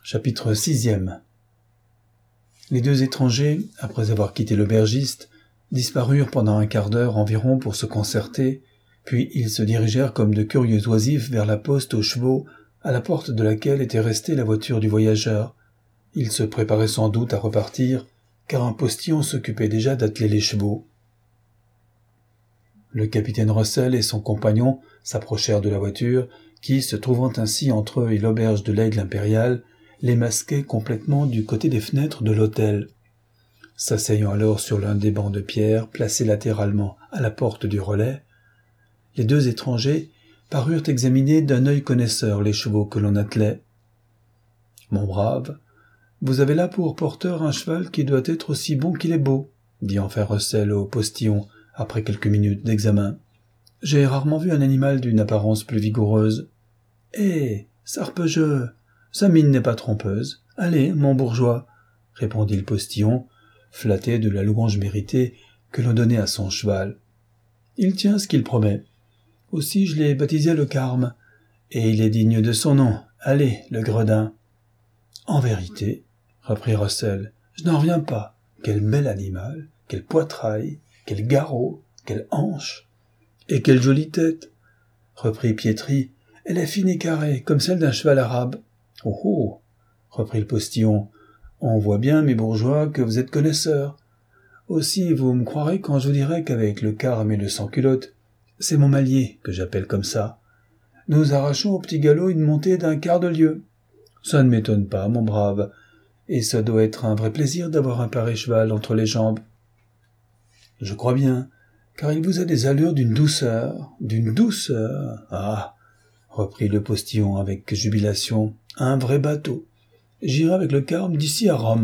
Chapitre 6e. Les deux étrangers, après avoir quitté l'aubergiste, disparurent pendant un quart d'heure environ pour se concerter, puis ils se dirigèrent comme de curieux oisifs vers la poste aux chevaux, à la porte de laquelle était restée la voiture du voyageur. Ils se préparaient sans doute à repartir, car un postillon s'occupait déjà d'atteler les chevaux. Le capitaine Russell et son compagnon s'approchèrent de la voiture, qui, se trouvant ainsi entre eux et l'auberge de l'Aigle impérial, les masquait complètement du côté des fenêtres de l'hôtel. S'asseyant alors sur l'un des bancs de pierre placés latéralement à la porte du relais, les deux étrangers parurent examiner d'un œil connaisseur les chevaux que l'on attelait. « Mon brave, vous avez là pour porteur un cheval qui doit être aussi bon qu'il est beau, » dit enfin Russell au postillon après quelques minutes d'examen. « J'ai rarement vu un animal d'une apparence plus vigoureuse. »« Eh, sarpejeu, sa mine n'est pas trompeuse. Allez, mon bourgeois, » répondit le postillon, flatté de la louange méritée que l'on donnait à son cheval. « Il tient ce qu'il promet. Aussi je l'ai baptisé le Carme, et il est digne de son nom. Allez, le gredin. »« En vérité, » reprit Russell, « je n'en reviens pas. Quel bel animal, quel poitrail, quel garrot, quelle hanche. »« Et quelle jolie tête, » reprit Pietri. « Elle est fine et carrée, comme celle d'un cheval arabe. »« Oh oh » reprit le postillon, « on voit bien, mes bourgeois, que vous êtes connaisseurs. Aussi, vous me croirez quand je vous dirai qu'avec le Carme et le sans-culotte, c'est mon malier que j'appelle comme ça, nous arrachons au petit galop une montée d'un quart de lieue. Ça ne m'étonne pas, mon brave, et ça doit être un vrai plaisir d'avoir un pareil cheval entre les jambes. »« Je crois bien, car il vous a des allures d'une douceur. Ah » reprit le postillon avec jubilation, « un vrai bateau. J'irai avec le Carme d'ici à Rome. »«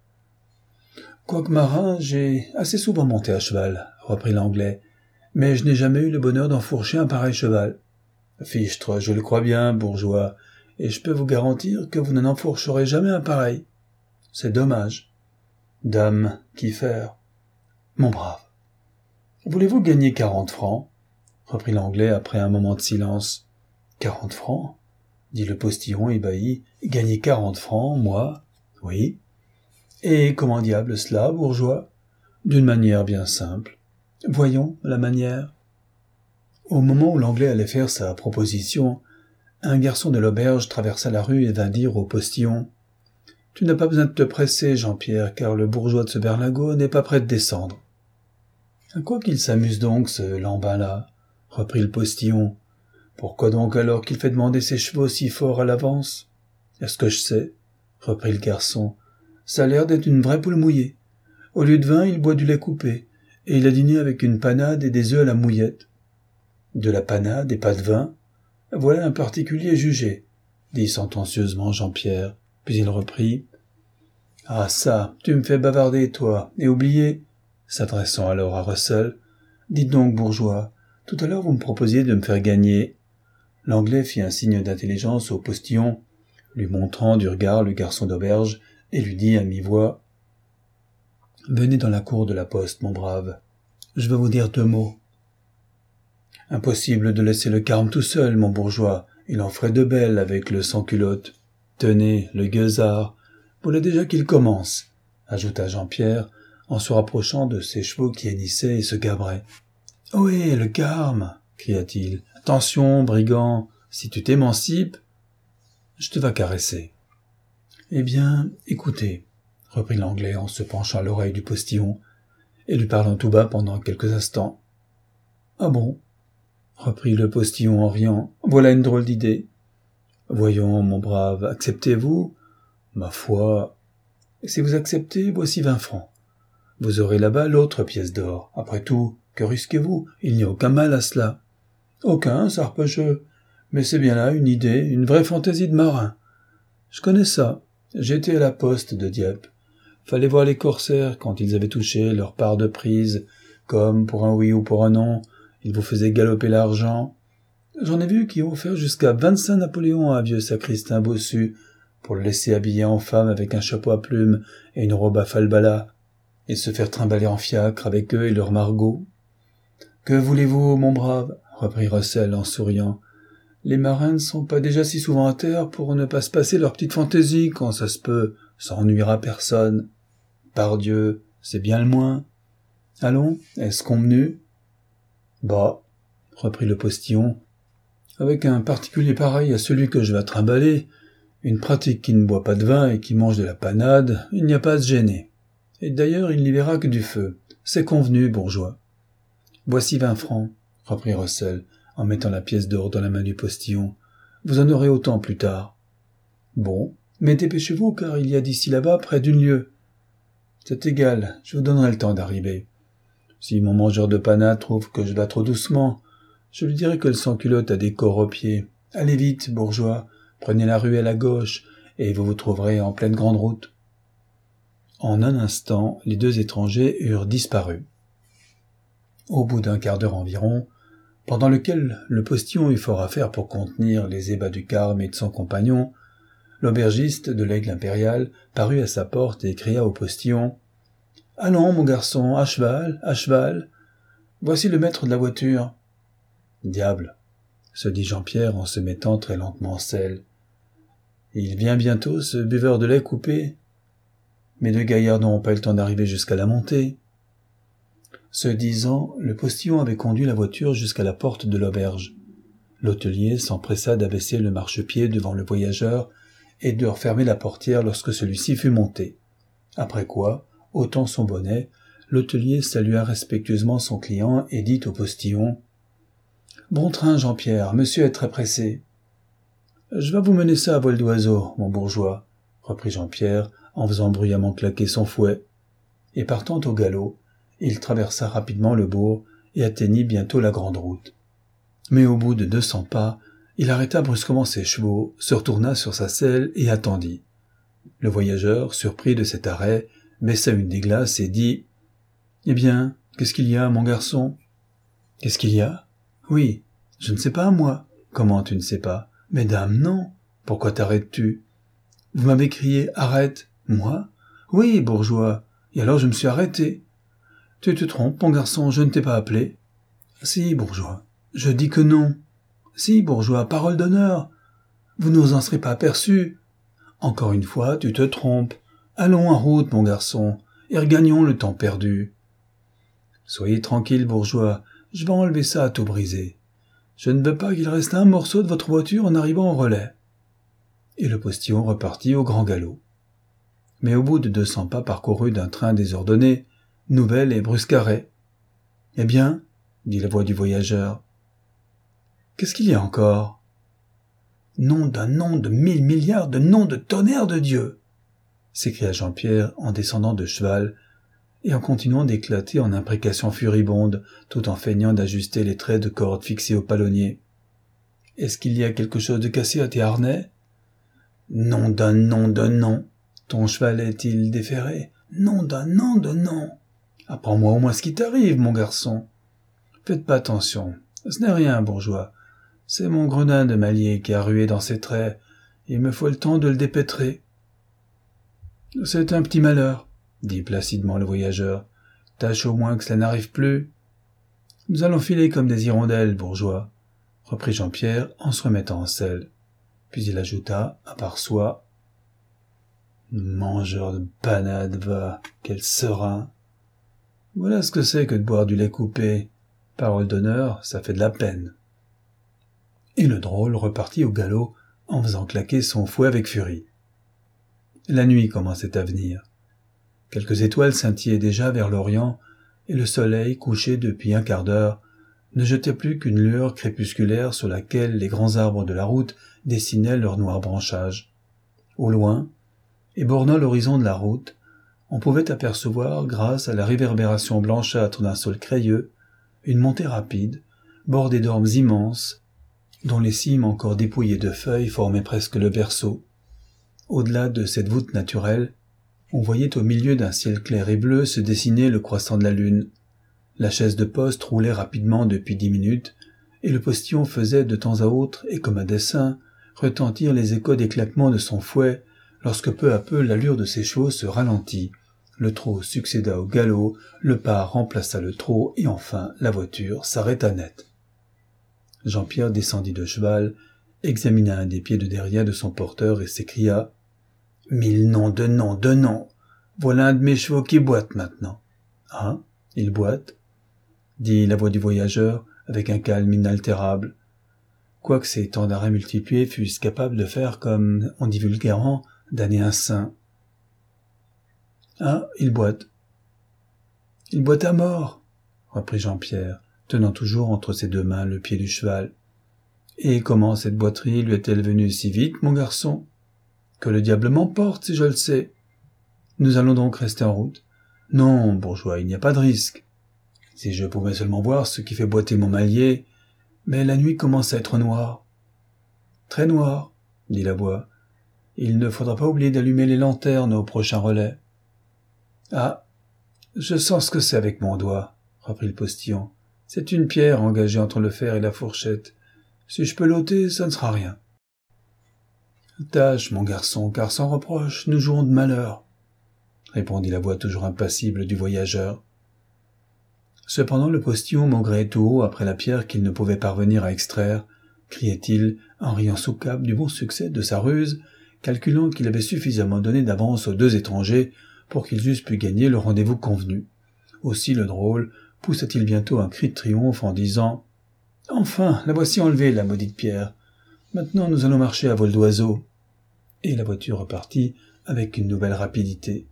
Quoique marin, j'ai assez souvent monté à cheval, » reprit l'Anglais, « mais je n'ai jamais eu le bonheur d'enfourcher un pareil cheval. »« Fichtre, je le crois bien, bourgeois, et je peux vous garantir que vous n'en enfourcherez jamais un pareil. C'est dommage. Dame, qu'y faire ? Mon brave. Voulez-vous gagner 40 francs ? Reprit l'Anglais après un moment de silence. 40 francs ? Dit le postillon ébahi. Gagner 40 francs, moi ? Oui. Et comment diable cela, bourgeois ? D'une manière bien simple. Voyons la manière. Au moment où l'Anglais allait faire sa proposition, un garçon de l'auberge traversa la rue et vint dire au postillon : « Tu n'as pas besoin de te presser, Jean-Pierre, car le bourgeois de ce berlingot n'est pas prêt de descendre. »« À quoi qu'il s'amuse donc, ce lambin-là ? » reprit le postillon. « Pourquoi donc alors qu'il fait demander ses chevaux si fort à l'avance ? » ?»« Est-ce que je sais ? » reprit le garçon. « Ça a l'air d'être une vraie poule mouillée. Au lieu de vin, il boit du lait coupé, et il a dîné avec une panade et des œufs à la mouillette. »« De la panade et pas de vin ? Voilà un particulier jugé, » dit sentencieusement Jean-Pierre, puis il reprit. « Ah ça, tu me fais bavarder, toi, et oublier, » s'adressant alors à Russell. « Dites donc, bourgeois, tout à l'heure vous me proposiez de me faire gagner. » L'Anglais fit un signe d'intelligence au postillon, lui montrant du regard le garçon d'auberge, et lui dit à mi-voix : « Venez dans la cour de la poste, mon brave. Je veux vous dire 2 mots. »« Impossible de laisser le Carme tout seul, mon bourgeois. Il en ferait de belles avec le sans-culotte. Tenez, le gueusard. Voilà déjà qu'il commence, » ajouta Jean-Pierre, en se rapprochant de ses chevaux qui hennissaient et se gabraient. « Ohé, le Carme » cria-t-il. « Attention, brigand, si tu t'émancipes, je te vas caresser. »« Eh bien, écoutez, » reprit l'Anglais en se penchant à l'oreille du postillon et lui parlant tout bas pendant quelques instants. « Ah bon ?» reprit le postillon en riant. « Voilà une drôle d'idée. Voyons, mon brave, acceptez-vous ? Ma foi, si vous acceptez, voici 20 francs. Vous aurez là-bas l'autre pièce d'or. Après tout, que risquez-vous ? Il n'y a aucun mal à cela. »« Aucun, sarpejeu. Mais c'est bien là une idée, une vraie fantaisie de marin. Je connais ça. J'étais à la poste de Dieppe. Fallait voir les corsaires quand ils avaient touché leur part de prise, comme pour un oui ou pour un non, ils vous faisaient galoper l'argent. J'en ai vu qui ont offert jusqu'à 25 Napoléons à un vieux sacristain bossu pour le laisser habiller en femme avec un chapeau à plumes et une robe à falbala, et se faire trimballer en fiacre avec eux et leurs margots. « Que voulez-vous, mon brave ?» reprit Russell en souriant. « Les marins ne sont pas déjà si souvent à terre pour ne pas se passer leur petite fantaisie quand ça se peut, ça ennuiera personne. Pardieu, c'est bien le moins. Allons, est-ce convenu ? Bah, reprit le postillon, avec un particulier pareil à celui que je vais trimballer, une pratique qui ne boit pas de vin et qui mange de la panade, il n'y a pas à se gêner. Et d'ailleurs, il n'y verra que du feu. C'est convenu, bourgeois. Voici 20 francs, reprit Russell, en mettant la pièce d'or dans la main du postillon. Vous en aurez autant plus tard. Bon, mais dépêchez-vous, car il y a d'ici là-bas près d'une lieue. C'est égal, je vous donnerai le temps d'arriver. Si mon mangeur de panade trouve que je vais trop doucement, je lui dirai que le sans-culotte a des corps aux pieds. Allez vite, bourgeois, prenez la ruelle à gauche, et vous vous trouverez en pleine grande route. En un instant, les deux étrangers eurent disparu. Au bout d'un quart d'heure environ, pendant lequel le postillon eut fort à faire pour contenir les ébats du carme et de son compagnon, l'aubergiste de l'Aigle impérial parut à sa porte et cria au postillon « Allons, mon garçon, à cheval, à cheval. Voici le maître de la voiture. » « Diable !» se dit Jean-Pierre en se mettant très lentement en selle. « Il vient bientôt, ce buveur de lait coupé. Mes deux gaillards n'auront pas eu le temps d'arriver jusqu'à la montée. » Ce disant, le postillon avait conduit la voiture jusqu'à la porte de l'auberge. L'hôtelier s'empressa d'abaisser le marchepied devant le voyageur et de refermer la portière lorsque celui-ci fut monté. Après quoi, ôtant son bonnet, l'hôtelier salua respectueusement son client et dit au postillon « Bon train, Jean-Pierre, monsieur est très pressé. »« Je vais vous mener ça à vol d'oiseau, mon bourgeois, » reprit Jean-Pierre en faisant bruyamment claquer son fouet. Et partant au galop, il traversa rapidement le bourg et atteignit bientôt la grande route. Mais au bout de 200 pas, il arrêta brusquement ses chevaux, se retourna sur sa selle et attendit. Le voyageur, surpris de cet arrêt, baissa une des glaces et dit « Eh bien, qu'est-ce qu'il y a, mon garçon ?»« Qu'est-ce qu'il y a ? Oui, je ne sais pas, moi. »« Comment tu ne sais pas ? » ?»« Mais dame, non. Pourquoi t'arrêtes-tu ? » ?»« Vous m'avez crié « Arrête !»« Moi ? » ?»« Oui, bourgeois. Et alors je me suis arrêté. »« Tu te trompes, mon garçon, je ne t'ai pas appelé. »« Si, bourgeois. »« Je dis que non. »« Si, bourgeois, parole d'honneur. »« Vous ne vous en serez pas aperçu. »« Encore une fois, tu te trompes. Allons en route, mon garçon, et regagnons le temps perdu. »« Soyez tranquille, bourgeois, je vais enlever ça à tout briser. Je ne veux pas qu'il reste un morceau de votre voiture en arrivant au relais. » Et le postillon repartit au grand galop. Mais au bout de 200 pas parcourus d'un train désordonné, nouvelle et brusque arrêt. « Eh bien, » dit la voix du voyageur. « Qu'est-ce qu'il y a encore ?»« Nom d'un nom de 1000 milliards de noms de tonnerre de Dieu !» s'écria Jean-Pierre en descendant de cheval et en continuant d'éclater en imprécations furibondes tout en feignant d'ajuster les traits de corde fixés au palonnier. « Est-ce qu'il y a quelque chose de cassé à tes harnais ? » « Nom d'un nom de nom. Ton cheval est-il déferré ? Nom d'un nom de nom. Apprends-moi au moins ce qui t'arrive, mon garçon. Faites pas attention. Ce n'est rien, bourgeois. C'est mon gredin de Malier qui a rué dans ses traits. Il me faut le temps de le dépêtrer. »« C'est un petit malheur, » dit placidement le voyageur. « Tâche au moins que cela n'arrive plus. »« Nous allons filer comme des hirondelles, bourgeois, » reprit Jean-Pierre en se remettant en selle. Puis il ajouta, à part soi, « Mangeur de panade, va, quel serein ! Voilà ce que c'est que de boire du lait coupé. Parole d'honneur, ça fait de la peine. » Et le drôle repartit au galop en faisant claquer son fouet avec furie. La nuit commençait à venir. Quelques étoiles scintillaient déjà vers l'Orient, et le soleil, couché depuis un quart d'heure, ne jetait plus qu'une lueur crépusculaire sur laquelle les grands arbres de la route dessinaient leurs noirs branchages. Au loin, et bornant l'horizon de la route, on pouvait apercevoir, grâce à la réverbération blanchâtre d'un sol crayeux, une montée rapide, bordée d'ormes immenses, dont les cimes encore dépouillées de feuilles formaient presque le berceau. Au-delà de cette voûte naturelle, on voyait au milieu d'un ciel clair et bleu se dessiner le croissant de la lune. La chaise de poste roulait rapidement depuis 10 minutes, et le postillon faisait de temps à autre, et comme à dessein, retentir les échos des claquements de son fouet, lorsque peu à peu l'allure de ses chevaux se ralentit. Le trot succéda au galop, le pas remplaça le trot, et enfin la voiture s'arrêta net. Jean-Pierre descendit de cheval, examina un des pieds de derrière de son porteur et s'écria « Mille noms de noms de noms! Voilà un de mes chevaux qui boite maintenant. »« Ah, il boite ?» dit la voix du voyageur avec un calme inaltérable. Quoique ces temps d'arrêt multipliés fussent capables de faire, comme on dit vulgairement, damner un saint. « Ah, il boite. »« Il boite à mort !» reprit Jean-Pierre, tenant toujours entre ses deux mains le pied du cheval. « Et comment cette boiterie lui est-elle venue si vite, mon garçon ? Que le diable m'emporte si je le sais. Nous allons donc rester en route. Non, bourgeois, il n'y a pas de risque. Si je pouvais seulement voir ce qui fait boiter mon mallier, mais la nuit commence à être noire. »« Très noire, » dit la voix. « Il ne faudra pas oublier d'allumer les lanternes au prochain relais. »« Ah, je sens ce que c'est avec mon doigt, » reprit le postillon. « C'est une pierre engagée entre le fer et la fourchette. Si je peux l'ôter, ça ne sera rien. »« Tâche, mon garçon, car sans reproche, nous jouons de malheur, » répondit la voix toujours impassible du voyageur. Cependant le postillon maugréait tout haut après la pierre qu'il ne pouvait parvenir à extraire, criait-il, en riant sous cape du bon succès de sa ruse, calculant qu'il avait suffisamment donné d'avance aux deux étrangers pour qu'ils eussent pu gagner le rendez-vous convenu. Aussi le drôle poussa-t-il bientôt un cri de triomphe en disant « Enfin, la voici enlevée, la maudite pierre. Maintenant nous allons marcher à vol d'oiseau. » Et la voiture repartit avec une nouvelle rapidité.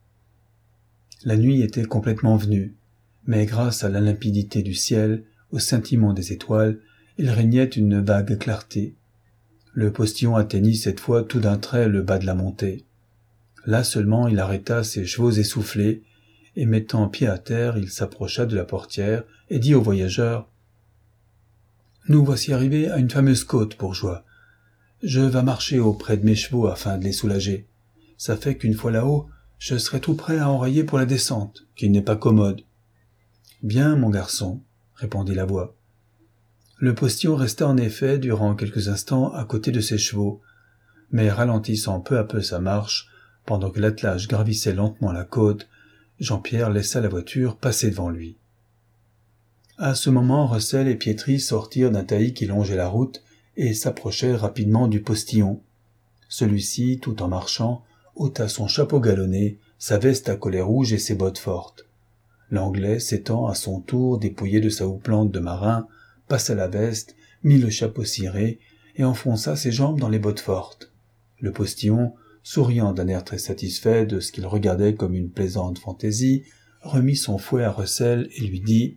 La nuit était complètement venue, mais grâce à la limpidité du ciel, au scintillement des étoiles, il régnait une vague clarté. Le postillon atteignit cette fois tout d'un trait le bas de la montée. Là seulement il arrêta ses chevaux essoufflés, et mettant pied à terre, il s'approcha de la portière et dit au voyageur « Nous voici arrivés à une fameuse côte, bourgeois. Je vas marcher auprès de mes chevaux afin de les soulager. Ça fait qu'une fois là-haut, je serai tout prêt à enrayer pour la descente, qui n'est pas commode. »« Bien, mon garçon, » répondit la voix. Le postillon resta en effet durant quelques instants à côté de ses chevaux, mais ralentissant peu à peu sa marche, pendant que l'attelage gravissait lentement la côte, Jean-Pierre laissa la voiture passer devant lui. À ce moment, Russell et Pietri sortirent d'un taillis qui longeait la route et s'approchèrent rapidement du postillon. Celui-ci, tout en marchant, ôta son chapeau galonné, sa veste à collet rouge et ses bottes fortes. L'Anglais, s'étant à son tour dépouillé de sa houppelande de marin, passa la veste, mit le chapeau ciré et enfonça ses jambes dans les bottes fortes. Le postillon, souriant d'un air très satisfait de ce qu'il regardait comme une plaisante fantaisie, remit son fouet à Russell et lui dit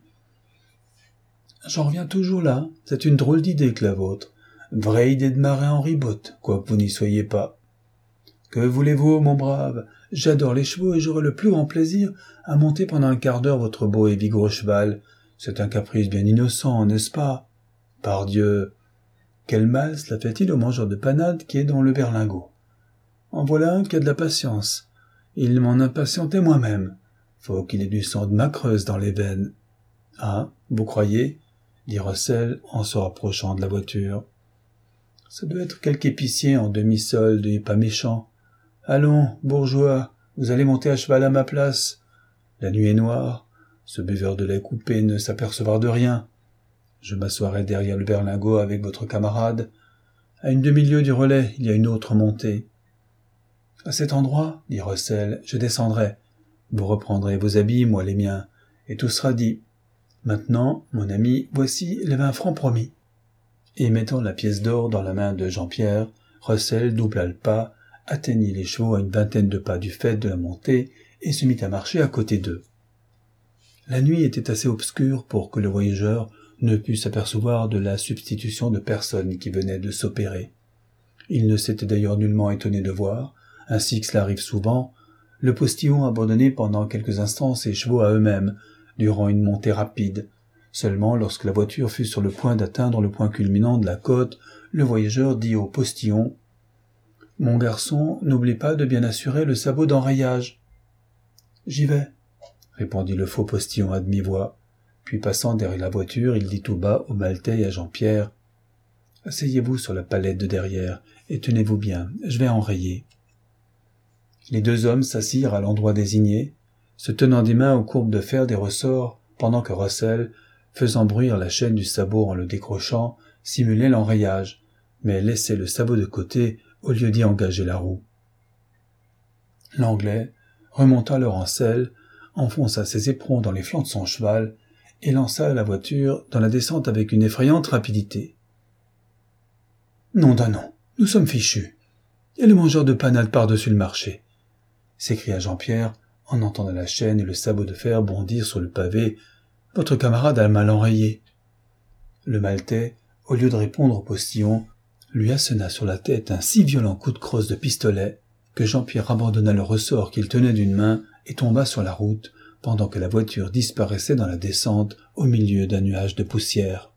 « J'en reviens toujours là, c'est une drôle d'idée que la vôtre. Vraie idée de marin en ribote, quoique vous n'y soyez pas. Que voulez-vous, mon brave? J'adore les chevaux et j'aurai le plus grand plaisir à monter pendant un quart d'heure votre beau et vigoureux cheval. C'est un caprice bien innocent, n'est-ce pas? Pardieu! Quel mal cela fait-il au mangeur de panade qui est dans le berlingot? En voilà un qui a de la patience. Il m'en impatientait moi-même. Faut qu'il ait du sang de Macreuse dans les veines. »« Ah, vous croyez ?» dit Russell en se rapprochant de la voiture. « Ça doit être quelque épicier en demi-solde et pas méchant. Allons, bourgeois, vous allez monter à cheval à ma place. La nuit est noire, ce buveur de lait coupé ne s'apercevra de rien. Je m'assoirai derrière le berlingot avec votre camarade. À une demi-lieue du relais, il y a une autre montée. »« À cet endroit, dit Russell, je descendrai. Vous reprendrez vos habits, moi les miens, et tout sera dit. Maintenant, mon ami, voici les 20 francs promis. » Et mettant la pièce d'or dans la main de Jean-Pierre, Russell doubla le pas, atteignit les chevaux à une vingtaine de pas du faîte de la montée et se mit à marcher à côté d'eux. La nuit était assez obscure pour que le voyageur ne pût s'apercevoir de la substitution de personnes qui venait de s'opérer. Il ne s'était d'ailleurs nullement étonné de voir, ainsi que cela arrive souvent, le postillon abandonner pendant quelques instants ses chevaux à eux-mêmes, durant une montée rapide. Seulement, lorsque la voiture fut sur le point d'atteindre le point culminant de la côte, le voyageur dit au postillon « Mon garçon, n'oublie pas de bien assurer le sabot d'enrayage. »« J'y vais, » répondit le faux postillon à demi-voix. Puis passant derrière la voiture, il dit tout bas au Maltais et à Jean-Pierre « Asseyez-vous sur la palette de derrière et tenez-vous bien, je vais enrayer. » Les deux hommes s'assirent à l'endroit désigné, se tenant des mains aux courbes de fer des ressorts, pendant que Russell, faisant bruire la chaîne du sabot en le décrochant, simulait l'enrayage, mais laissait le sabot de côté au lieu d'y engager la roue. L'Anglais remonta leur en selle, enfonça ses éperons dans les flancs de son cheval et lança la voiture dans la descente avec une effrayante rapidité. « Nom d'un nom, nous sommes fichus. Et le mangeur de panade par-dessus le marché !» s'écria Jean-Pierre en entendant la chaîne et le sabot de fer bondir sur le pavé. « Votre camarade a mal enrayé. » Le Maltais, au lieu de répondre au postillon, lui assena sur la tête un si violent coup de crosse de pistolet que Jean-Pierre abandonna le ressort qu'il tenait d'une main et tomba sur la route pendant que la voiture disparaissait dans la descente au milieu d'un nuage de poussière.